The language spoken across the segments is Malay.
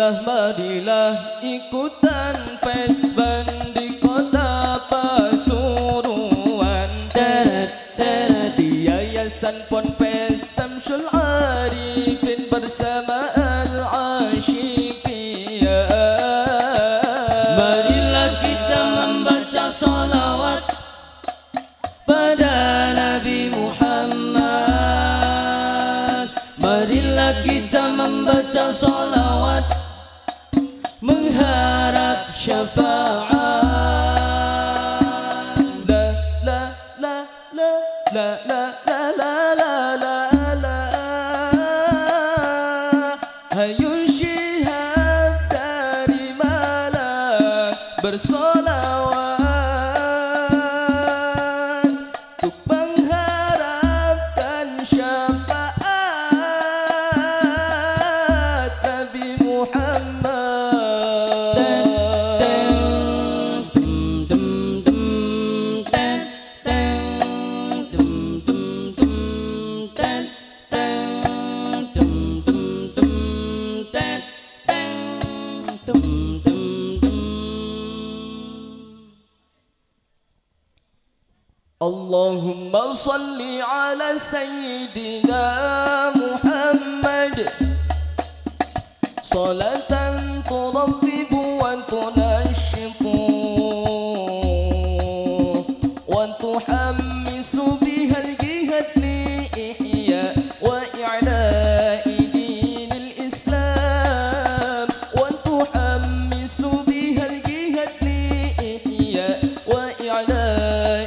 marilah ikutan Fesban di kota Pasuruan. Di Yayasan Ponpes Samsul Arifin bersama Al-Ashiqiyah. Marilah kita membaca salawat pada Nabi Muhammad. Marilah kita membaca salawat mengharap syafaat. La la la la la la la. Hayun Syihab dari Malang bersolawat untuk mengharapkan syafaat Nabi Muhammad. Allahumma salli ala Sayyidina Muhammad salatan turattibu wa tunashitu wa tuhammisu biha al-jihad li ihya wa i'la'i dinil Islam wa tuhammisu biha al-jihad li ihya wa i'la'i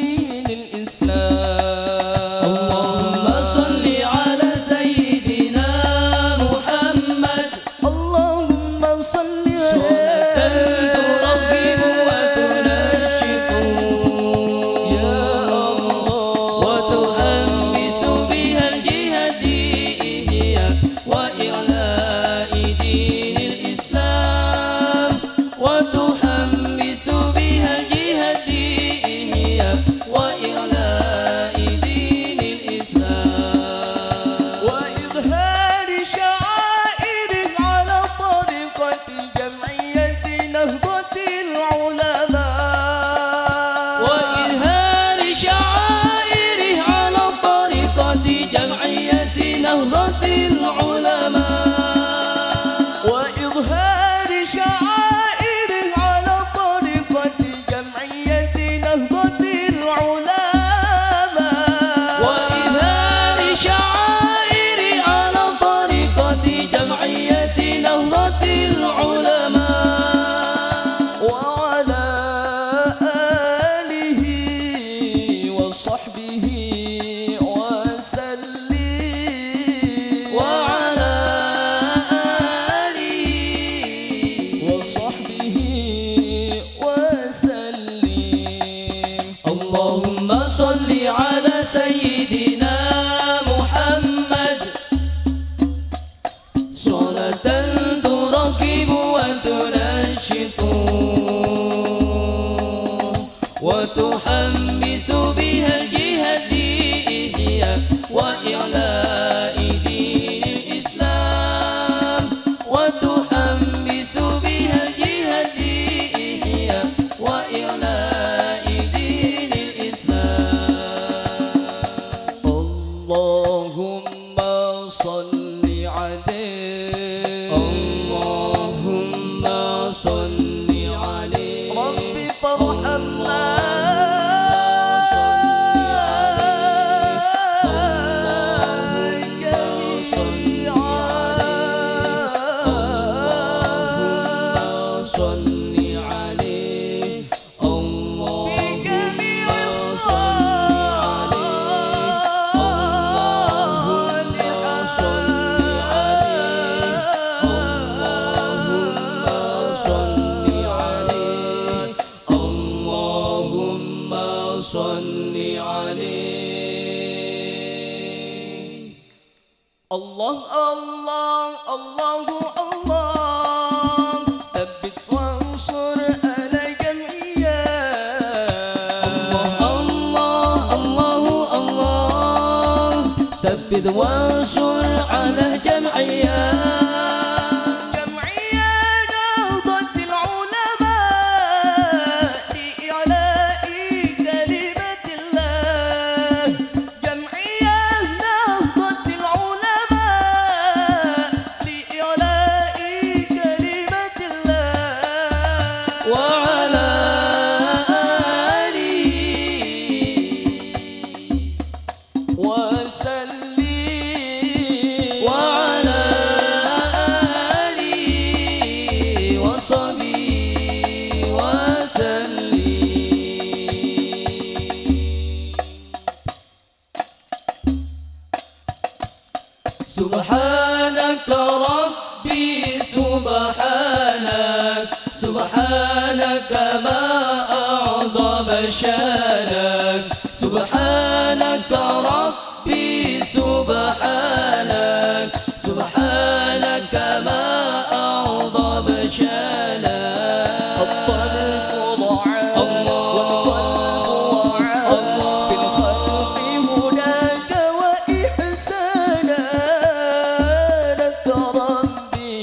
Allahumma salli ala Sayyidina Muhammad salatan turaqibu wa tunashitu wa tuhammisu biha al-jihad li ihya wa i'la'i dinil Islam wa tuhammisu biha al-jihad li ihya wa i'la'i dinil Islam. Allahumma salli alaihi, Allahumma salli alaihi, Rabbi farhamna. Allah Allah Allahu Allah Thabbit wansur ala jam'iyyah. Allah Allahu Allah Thabbit wansur ala jam'iyyah. سبحانك ربي سبحانك سبحانك ما أعظم شانك الطرف ضعاف والقلب وعاف في الخلق هناك وإحسانا لك ربي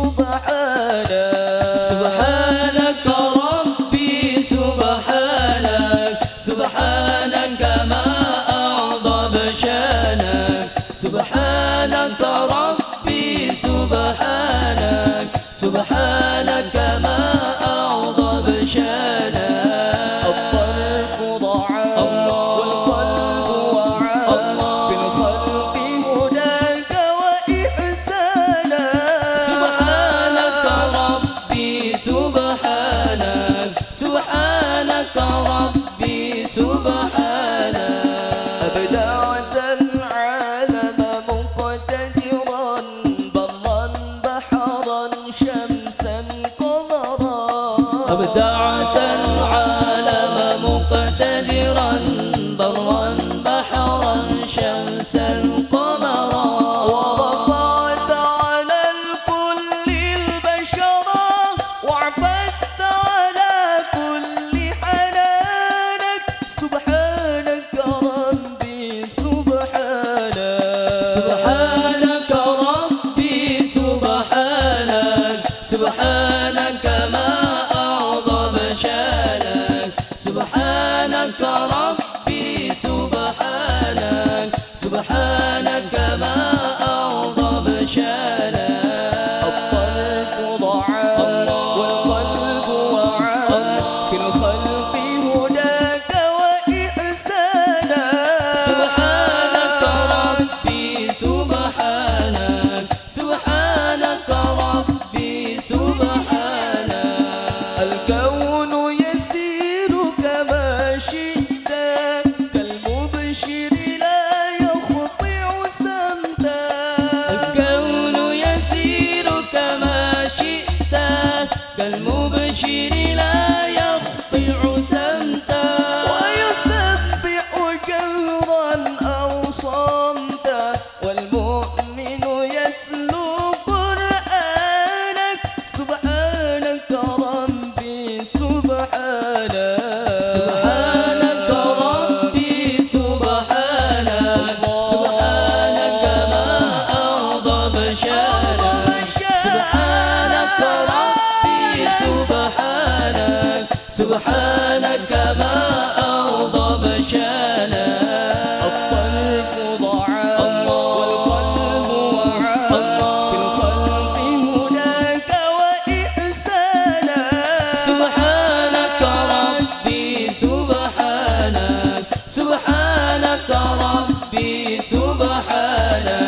سبحانك سبحانك ربي سبحانك سبحانك ما أعظم شانك سبحانك ربي سبحانك سبحانك ما أعظم شانك الطرف ضعاف والقلب وعاف في الخلق هناك وإحسانا سبحانك ربي سبحانك سبحانك ربي سبحانك أبدعت العالم مقتدرا برا بحرا شمسا قمرا أبدعت العالم مقتدرا برا بحرا شمسا قمرا ورفعت على الكل البشرا وعفت على كل حنانك سبحانك ربي سبحانك سبحانك ربي سبحانك سبحانك ما أعظم شانك سبحانك ربي سبحانك سبحانك ما أعظم شانك الطرف ضعاف والقلب وعاف في الخلق هناك وإحسانا سبحانك ربي سبحانك سبحانك ربي سبحانك الكون يسير كما شئت كالمبشر لا يخطئ سمتا الكون يسير كما شئت كالمبشر لا يخطئ سمتا ويسبح جهرا أو صمتا والمؤمن يتلو قرآنك سبحانك ربي سبحانك سبحانك ربي سبحانك سبحانك ما أعظم شانك سبحانك ربي سبحانك سبحانك ما أعظم شانك الطرف ضعاف والقلب وعاف في الخلق هناك وإحسانا سبحانك ربي سبحانك سبحانك ربي سبحانك